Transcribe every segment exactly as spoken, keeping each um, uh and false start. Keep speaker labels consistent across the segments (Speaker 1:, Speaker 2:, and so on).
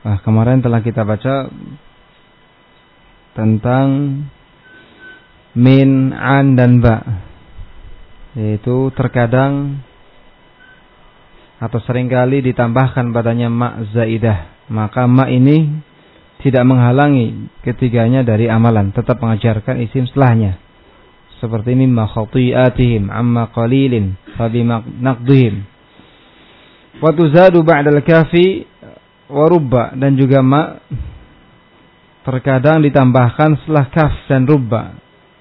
Speaker 1: Nah, kemarin telah kita baca tentang min, an, dan ba. Yaitu terkadang atau seringkali ditambahkan padanya ma zaidah. Maka ma ini tidak menghalangi ketiganya dari amalan, tetap mengajarkan isim setelahnya. Seperti mimma khati'atihim amma qalilin fabima naqdihim. Wa tuzadu ba'dal kafi wa rubba, dan juga ma terkadang ditambahkan setelah kaf dan rubba.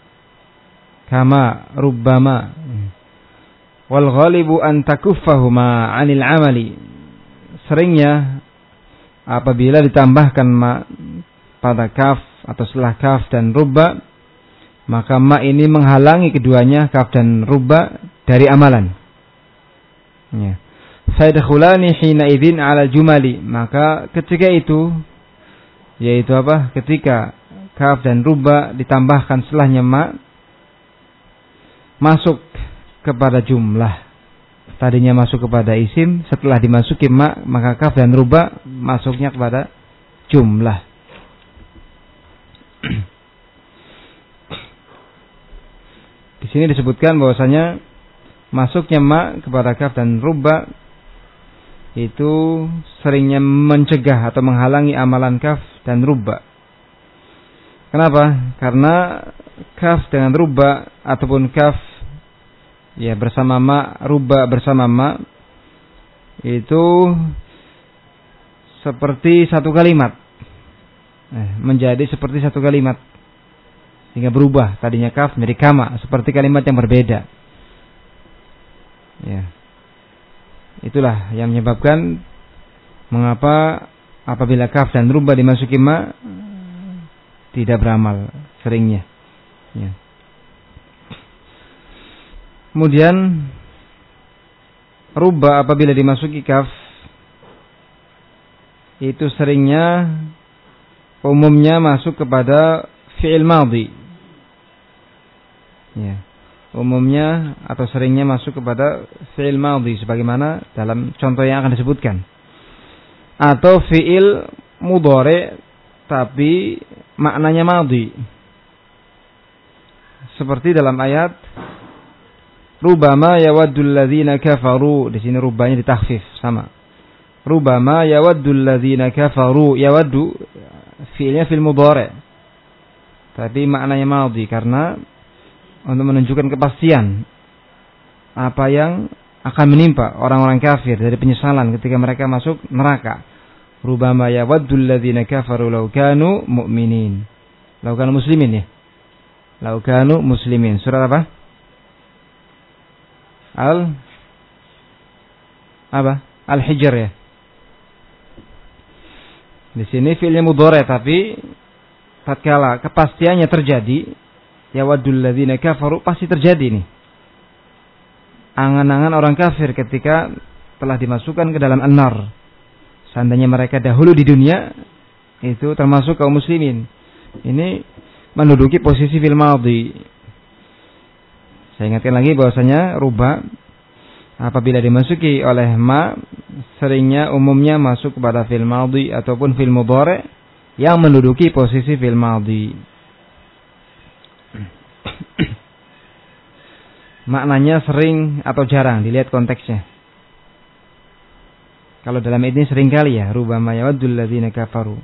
Speaker 1: Kama rubbama. Wal ghalibu an takuffahuma 'anil 'amali. Seringnya apabila ditambahkan ma pada kaf atau setelah kaf dan rubba, maka ma ini menghalangi keduanya, kaf dan rubba, dari amalan. Ya. Fayadkhulani hina idzin 'ala jumali, maka ketika itu, yaitu apa? Ketika kaf dan rubba ditambahkan setelahnya ma, masuk kepada jumlah. Tadinya masuk kepada isim, setelah dimasuki ma, maka kaf dan rubba masuknya kepada jumlah. Di sini disebutkan bahwasanya masuknya ma kepada kaf dan rubba itu seringnya mencegah atau menghalangi amalan kaf dan rubba. Kenapa? Karena kaf dengan rubba ataupun kaf ya bersama ma, rubba bersama ma, itu seperti satu kalimat, eh, menjadi seperti satu kalimat, sehingga berubah tadinya kaf menjadi kama, seperti kalimat yang berbeda. Ya, itulah yang menyebabkan mengapa apabila kaf dan rubba dimasuki ma tidak beramal seringnya. Ya. Kemudian rubba apabila dimasuki kaf itu seringnya umumnya masuk kepada fi'il madhi. Ya. Umumnya atau seringnya masuk kepada fi'il madhi sebagaimana dalam contoh yang akan disebutkan. Atau fi'il mudhari tapi maknanya madhi. Seperti dalam ayat Rubama yawaddul ladzina kafaru, di sini rubanya ditakhfif sama. Rubama yawaddul ladzina kafaru, yawaddu fi'ilnya fil mudhari. Tapi maknanya madhi karena untuk menunjukkan kepastian apa yang akan menimpa orang-orang kafir dari penyesalan ketika mereka masuk neraka. Rubama yawaddul ladzina kafaru law kanu mu'minin. Law kanu muslimin ya. Law kanu muslimin. Surah apa? Al apa? Al-Hijr ya. Di sini fi'ilnya mudhari tapi tatkala kepastiannya terjadi, yawaddul ladzina kafaru, pasti terjadi nih. Angan-angan orang kafir ketika telah dimasukkan ke dalam an-nar. Seandainya mereka dahulu di dunia itu termasuk kaum muslimin. Ini menduduki posisi fil madhi. Saya ingatkan lagi bahwasanya rubba apabila dimasuki oleh ma seringnya umumnya masuk kepada fil madhi ataupun fil mudhari yang menduduki posisi fil madhi. Maknanya sering atau jarang, dilihat konteksnya. Kalau dalam ini sering kali ya, rubama yawaddul ladzina kafaru.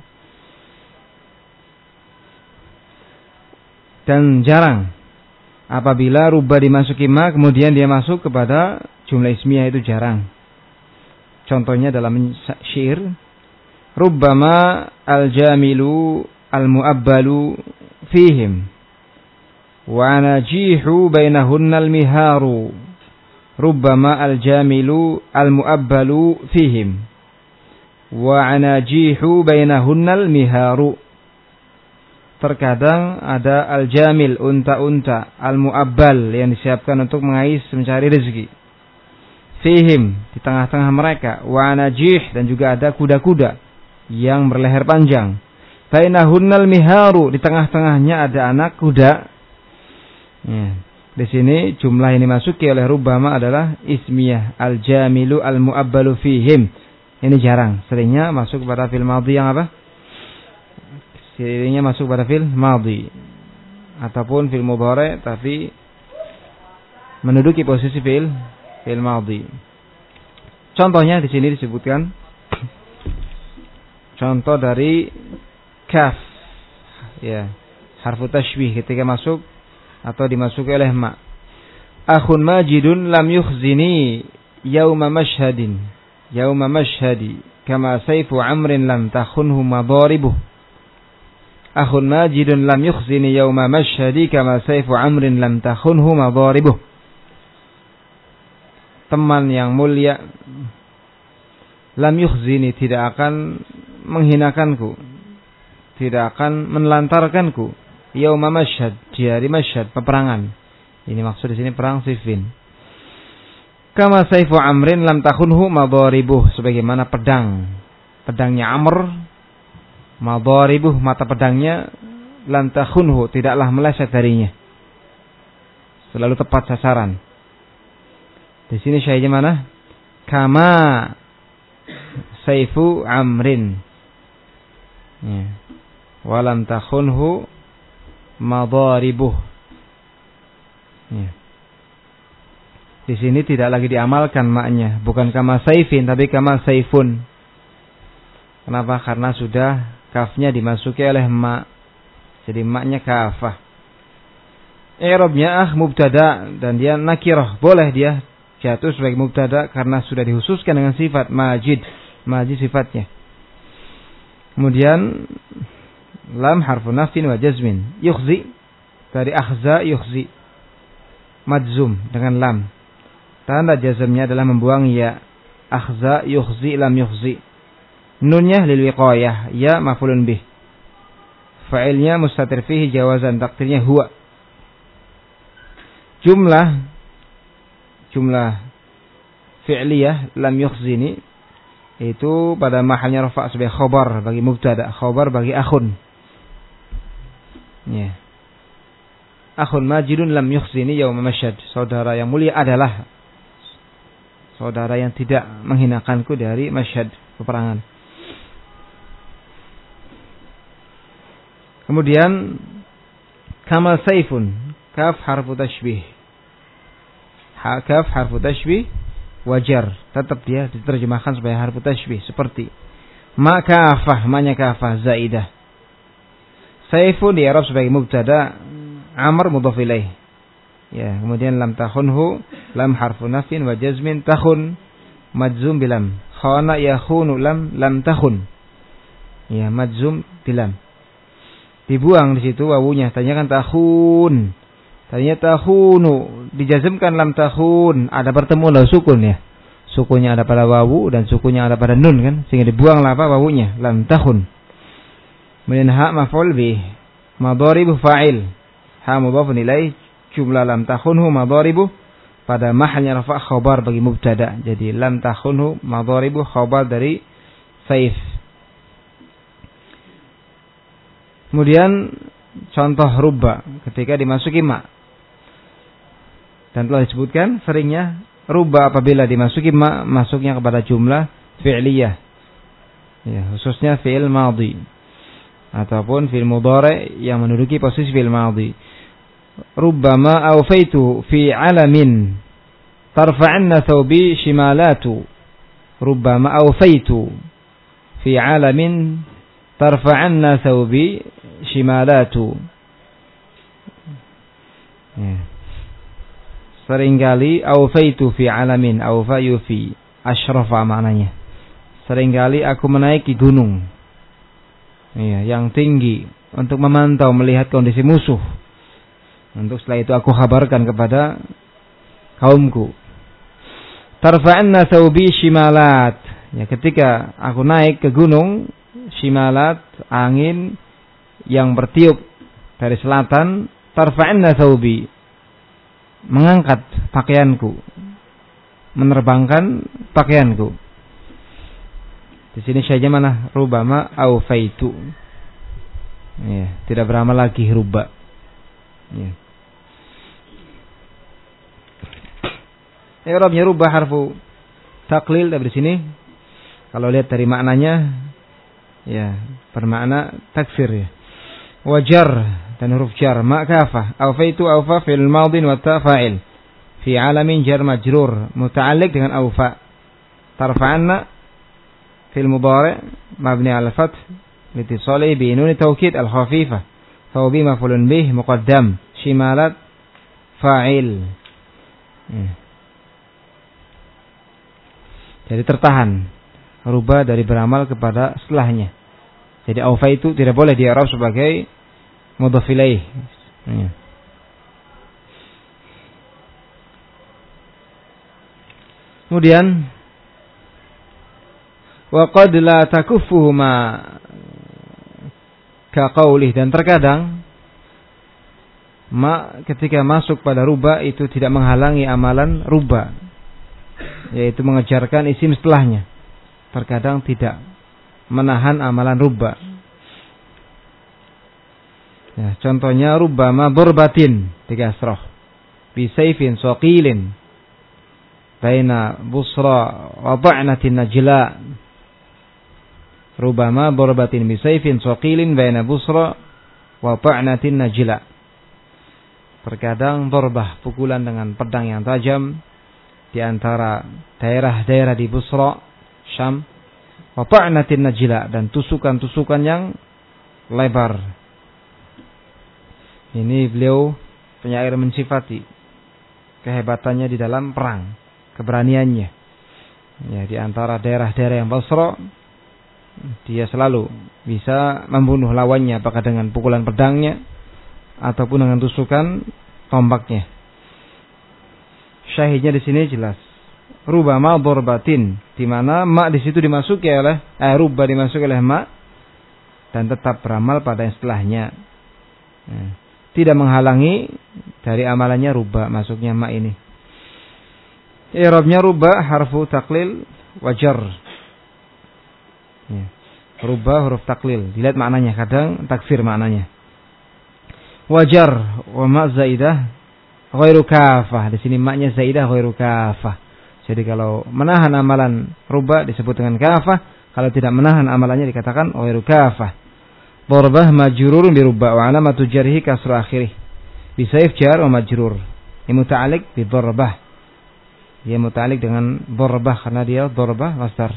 Speaker 1: Dan jarang apabila rubba dimasuki ma kemudian dia masuk kepada jumlah ismiyah, itu jarang. Contohnya dalam syair, rubbama al-jamilu al-mu'abbalu fihim wa najihu bainahunna al-miharu. Rubbama al-jamilu al-mu'abbalu fihim wa najihu bainahunna al-miharu. Terkadang ada al-jamil, unta-unta, al-mu'abbal yang disiapkan untuk mengais mencari rezeki. Fihim, di tengah-tengah mereka, wa najih, dan juga ada kuda-kuda yang berleher panjang. Bainahunnal miharu, di tengah-tengahnya ada anak kuda. Ya. Di sini jumlah ini masuki oleh rubbama adalah ismiyah, al-jamilu al-mu'abbalu fihim. Ini jarang. Seringnya masuk pada fi'il madhi yang apa? Seringnya masuk pada fi'il madhi ataupun fi'il mudhari tapi menduduki posisi fi'il fi'il madhi. Contohnya di sini disebutkan contoh dari kaf, ya, harfu tashbih ketika masuk atau dimasuki oleh ma. Akhun majidun lam yukhzini yauma mashhadin yauma mashhadi kama sayfu amrin lam takhunhu madaribuh. Akhun majidun lam yukhzini yauma mashhadi kama sayfu amrin lam takhunhu madaribuh. Teman yang mulia lam yukhzini tidak akan menghinakanku, tidak akan menelantarkanku yauma mashhad, di hari mashhad, peperangan. Ini maksud di sini perang Siffin. Kama sayfu amrin lam takhunhu madaribuh, sebagaimana pedang pedangnya Amr, madaribuh, mata pedangnya, lam takhunhu, tidaklah meleset darinya, selalu tepat sasaran. Di sini syahidnya mana? Kama sayfu amrin, ya, walam takhunhu madaribuh. Ya. Di sini tidak lagi diamalkan maknya, bukan kama sayfin tapi kama sayfun. Kenapa? Karena sudah kafnya dimasuki oleh ma, jadi maknya kafah. I'rabnya ah mubtada dan dia nakirah, boleh dia jatuh sebagai mubtada karena sudah dihususkan dengan sifat majid, majid sifatnya. Kemudian lam harfu nafsin wa jazmin, yukhzi dari akhza yukhzi, madzum dengan lam. Tanda jazmnya adalah membuang ya. Akhza yukhzi lam yukhzi. Nunnya lil wiqayah, ya maf'ulun bih. Fa'ilnya mustatir fihi jawazan, takdirnya huwa. Jumlah jumlah fi'liyah lam yukhzini itu pada mahalnya rafa' sebagai khabar bagi mubtada, khabar bagi akhun. Ya. Akhun majidun lam yukhzini yauma mashhad. Saudara yang mulia adalah saudara yang tidak menghinakanku dari mashhad, peperangan. Kemudian kama sayfun, kaf harfu tashbih. Ha, kaf harfu tashbih wajar, tetap dia diterjemahkan sebagai harfu tashbih seperti ma kafah, ma-nya kafah zaidah. Sayfun di Arab sebagai mubtada, Amr mudhaf ilaih. Ya, kemudian lam takhunhu, lam harfu nafin wa jazmin, takhun majzum bilam. Khana yakhunu lam lam takhun. Ya, majzum bilam. Dibuang di situ wawunya, tanya kan takhun. Tanya takhunu, dijazmkan lam takhun, ada bertemu lah sukun ya. Sukunnya ada pada wawu dan sukunnya ada pada nun kan, sehingga dibuanglah apa wawunya, lam takhun. Kemudian ha maf'ul bih, madharibu fa'il. Ha mudhafun ilaih, jumlah lam takhunhu madharibu pada mahalnya rafa' khabar bagi mubtada. Jadi lam takhunhu madharibu khabar dari saif. Kemudian contoh rubba ketika dimasuki ma. Dan telah disebutkan seringnya rubba apabila dimasuki ma masuknya kepada jumlah fi'liyah. Ya, khususnya fi'il madhi ataupun fi'il mudhari yang menduduki posisi fi'il madhi. Rubbama awfaitu fi alamin tarfa'anna thawbi shimalatu. Rubbama awfaitu fi alamin tarfa'anna thawbi shimalatu. Ya. Seringkali awfaitu fi alamin, awfa yufi, asyrafa maknanya. Seringkali aku menaiki gunung, ya, yang tinggi untuk memantau melihat kondisi musuh. Untuk setelah itu aku kabarkan kepada kaumku. Tarfa'anna thawbi shimalat. Ya, ketika aku naik ke gunung, shimalat, angin yang bertiup dari selatan, tarfa'anna thawbi, mengangkat pakaianku, menerbangkan pakaianku. Di sini saja mana rubama awfaitu. Ya, tidak beramal lagi ruba. Ya. I'rabnya rubah harfu taklil dari sini Kalau lihat dari maknanya, ya bermakna taksir ya. Wajar dan huruf jar ma kafah. Awfaitu awfa fil madin wa ta fa'il. Fi alamin jar majrur muta'alliq dengan awfa. Tarfa'anna fil mudhari' mabni 'ala fath litisali bi nun taukid al khafifah. Thawbi maf'ulun bih muqaddam. Shimalat fa'il. Hmm. Jadi tertahan rubah dari beramal kepada setelahnya. Jadi awfa itu tidak boleh di-i'rab sebagai mudhaf ilaih. Hmm. Kemudian wa qad la takuffuhuma ka qaulih, dan terkadang ma ketika masuk pada rubah itu tidak menghalangi amalan rubah, yaitu mengejarkan isim setelahnya. Terkadang tidak menahan amalan rubah. Ya, contohnya rubbama durbatin dikasroh bisayfin saqilin baina busra wa ta'natin najla. Rubbama durbatin bisayfin saqilin baina busra wa ta'natin najla. Terkadang dorbah, pukulan dengan pedang yang tajam di antara daerah-daerah di Busra, Syam, wa ta'natin najla, dan tusukan-tusukan yang lebar. Ini beliau penyair mensifati kehebatannya di dalam perang, keberaniannya. Ya, di antara daerah-daerah yang Basra, dia selalu bisa membunuh lawannya, apakah dengan pukulan pedangnya ataupun dengan tusukan tombaknya. Syahidnya di sini jelas. Rubama dorbatin, di mana ma di situ dimasuki oleh eh rubba dimasuki oleh ma dan tetap beramal pada yang setelahnya. Nah, tidak menghalangi dari amalannya rubba masuknya ma ini. I'rabnya rubba harfu taklil wajar. Ya. Rubba huruf taklil. Dilihat maknanya, kadang taksir maknanya. Wajar wa ma zaidah ghairu kafah. Di sini maknya zaidah ghairu kafah. Jadi kalau menahan amalan rubah disebut dengan kafah, kalau tidak menahan amalannya dikatakan ghairu kafah. Darbah majrurun bi rubba wa alamatu jarhi kasru akhirih. Bi sayf jar wa majrur. Ini muta'alliq bi darbah. Dia muta'alliq dengan darbah karena dia darbah masdar.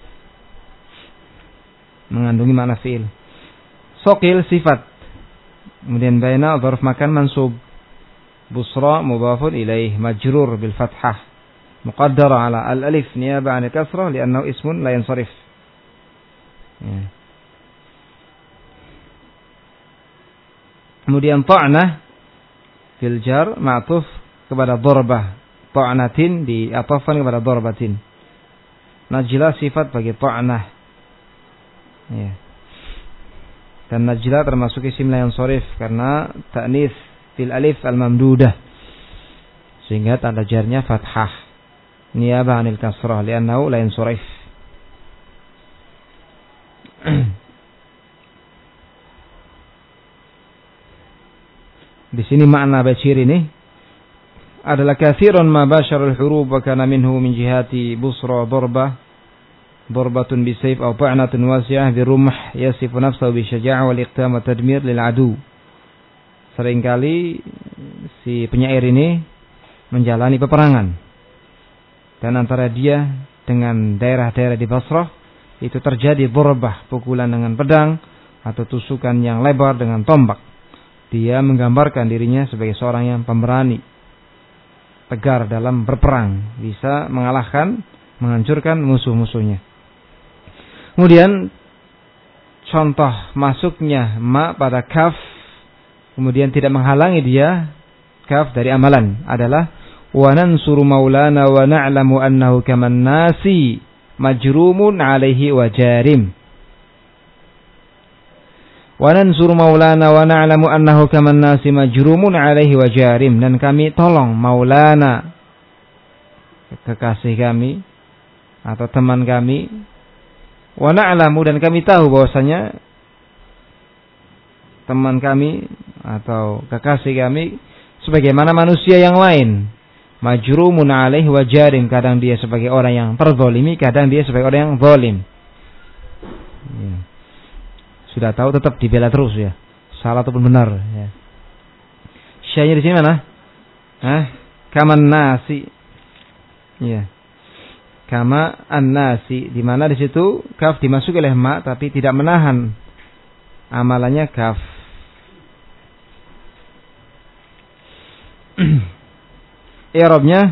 Speaker 1: Mengandungi makna fi'il. Saqil sifat. Kemudian baina dzarf makan mansub. Busra mudhafun ilaih majrur bil fathah muqaddara ala al alif niyaba 'an kasrah li'annahu ismun la yansarif. Ya. Kemudian ta'nah fil jar ma'tuf kepada darbah. Ta'natin diatafkan kepada darbatin. Najla sifat bagi ta'nah. Ya. Dan najla termasuk isim la yansarif karena ta'nis fil alif al-mamdudah, sehingga tanda jarnya fathah niyabah 'anil kasrah li'annahu la yansarif. Di sini makna bashir ini adalah katsirun ma basyarul hurub wa kana minhu min jihati busra darbah darbatun bisayf aw ta'natun wasi'ah bi rumh yasifu nafsahu bi syaja'ah wal iqtam wa tadmir lil adu. Seringkali si penyair ini menjalani peperangan, dan antara dia dengan daerah-daerah di Basrah itu terjadi darbah, pukulan dengan pedang atau tusukan yang lebar dengan tombak. Dia menggambarkan dirinya sebagai seorang yang pemberani, tegar dalam berperang, bisa mengalahkan, menghancurkan musuh-musuhnya. Kemudian contoh masuknya ma pada kaf, kemudian tidak menghalangi dia kaf dari amalan adalah wa nansuru maulana wa na'lamu annahu kaman nasi majrumun alaihi wa jarim. Wa nansuru maulana wa na'lamu annahu kaman nasi majrumun alaihi wa jarim, dan kami tolong maulana, kekasih kami atau teman kami, wa na'lamu, dan kami tahu bahwasanya teman kami atau kekasih kami sebagaimana manusia yang lain, Majrumun alaihi wa jarim, kadang dia sebagai orang yang terzalimi, kadang dia sebagai orang yang zalim. Ya. Sudah tahu tetap dibela terus ya. Salah ataupun benar ya. Syahnya di sini mana? Hah? Kaman nasi. Ya. Kama an-nasi, di mana di situ kaf dimasuki oleh ma tapi tidak menahan amalannya kaf. I'rabnya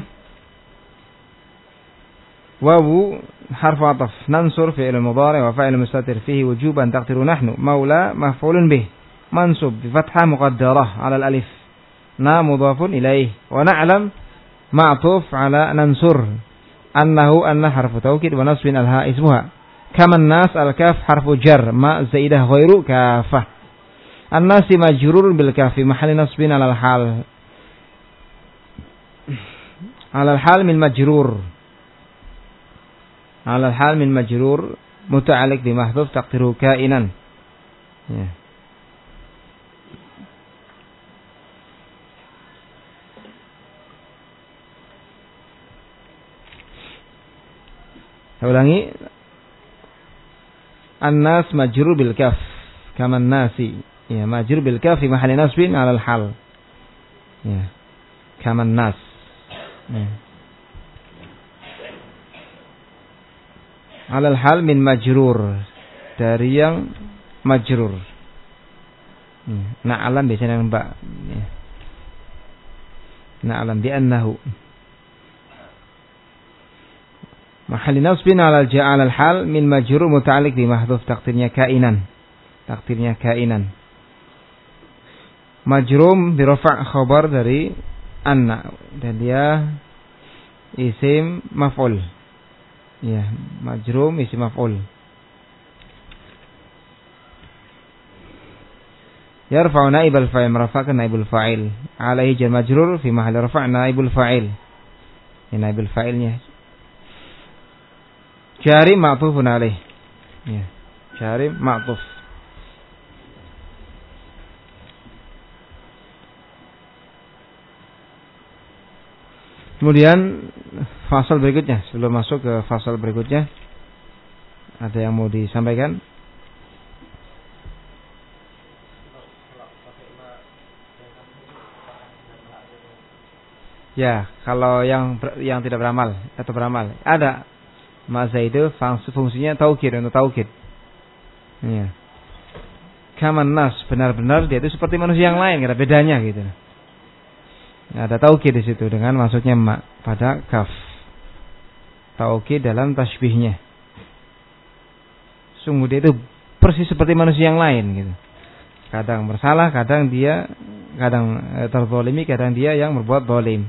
Speaker 1: wawu harfu ataf nansur fi'il mudhari' wa fa'il mustatir fihi wujuban taqdiru nahnu maula maf'ulun bih mansub bi fathah muqaddarah 'ala al-alif na mudhafun ilaih wa na'lam ma'tuf 'ala nansur annahu anna harfu taukid wa nasbin al-ha ismuha kama an-nas al-kaf harfu jar ma zaidah ghairu kafah an-nasi majrur bil kafi mahalli nasbin 'ala al-hal على الحال من مجرور على الحال من مجرور متعلق بمحذوف تقديره كائنا ya. Saya ulangi an-nas majrur bil kaf kama an-nasi ya majrur bil kaf fi mahalli nasbin 'ala al-hal ya kama an-nas. Hmm. Alal hal min majrur, dari yang majrur. Hmm. Na'lam biasanya yang ba. Ya. Na'lam bi annahu. Mahalli nasbin ala al-ja'al al-hal min majrur muta'alliq bi mahdhuf taqdirnya kainan. Takdirnya kainan. Majrum bi rafa' khabar dari anna dan dia isim maf'ul. Ya, majrum isim maf'ul. Yarfa'u naibal fa'il, merafa'kan naibul fa'il. Alaihi jar majrur fi mahalli rafa' naibul fa'il. Ini naibul fa'ilnya. Jari ma'tufun alaih. Ya, jari ma'tuf. Kemudian fasal berikutnya, sebelum masuk ke fasal berikutnya, ada yang mau disampaikan? Ya, kalau yang yang tidak beramal atau beramal, ada masa itu fungsinya taukid untuk taukid. Ya. Kaman nas, benar-benar dia itu seperti manusia yang lain, ada bedanya gitu. Ada taukid di situ dengan masuknya ma pada kaf. Taukid dalam tasbihnya. Sungguh dia itu persis seperti manusia yang lain gitu. Kadang bersalah, kadang dia kadang terzalimi, kadang dia yang berbuat zalim.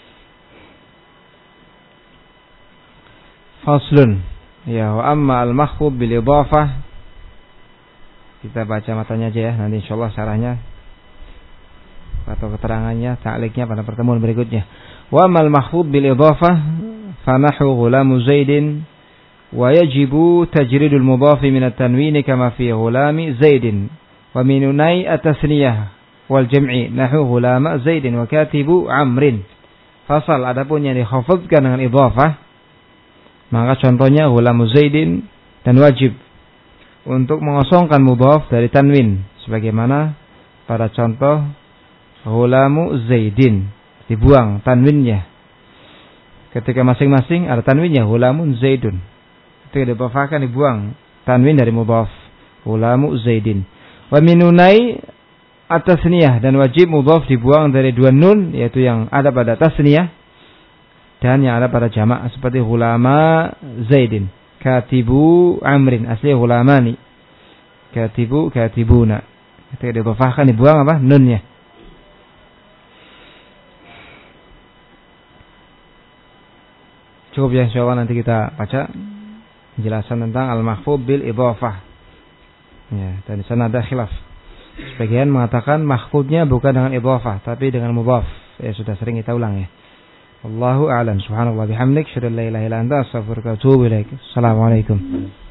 Speaker 1: Faslun. Ya, wa amma al-makhfud bil idhafah. Kita baca matanya aja ya, nanti insyaallah syarahnya atau keterangannya, ta'liqnya pada pertemuan berikutnya. Wa mal mahfud bil idhafah fa nahu ghulamu zaidin wa yajibu tajridul mudhaf min at-tanwin kama fi ghulami zaidin wa min unai at-tasniyah wal jam'i nahu ghulama zaidin wa katibu amrin. Fasal, adapun yang dikhafadkan dengan idhafah maka contohnya ghulamu zaidin, dan wajib untuk mengosongkan mudhaf dari tanwin sebagaimana pada contoh ghulamu zaidin, dibuang tanwinnya. Ketika masing-masing ada tanwinnya, ghulamun zaidun. Ketika dibafakan dibuang tanwin dari mudhaf, ghulamu zaidin. Wa minunai at-tasniyah, dan wajib mudhaf dibuang dari dua nun, yaitu yang ada pada tasniyah dan yang ada pada jamak, seperti ghulama zaidin, katibu amrin, asli ghulamani, katibu katibuna. Ketika dibafakan dibuang apa? Nunnya. Cukup ya, insyaallah nanti kita baca penjelasan tentang al-mahfud bil idhafah. Ya, dan di sana ada khilaf. Sebagian mengatakan mahfudnya bukan dengan idhafah tapi dengan mudhaf. Ya, sudah sering kita ulang ya. Wallahu a'lam. Subhanallah bihamdik, syada la ilaha illa anta, astaghfiruka wa atubu ilaik. Assalamualaikum.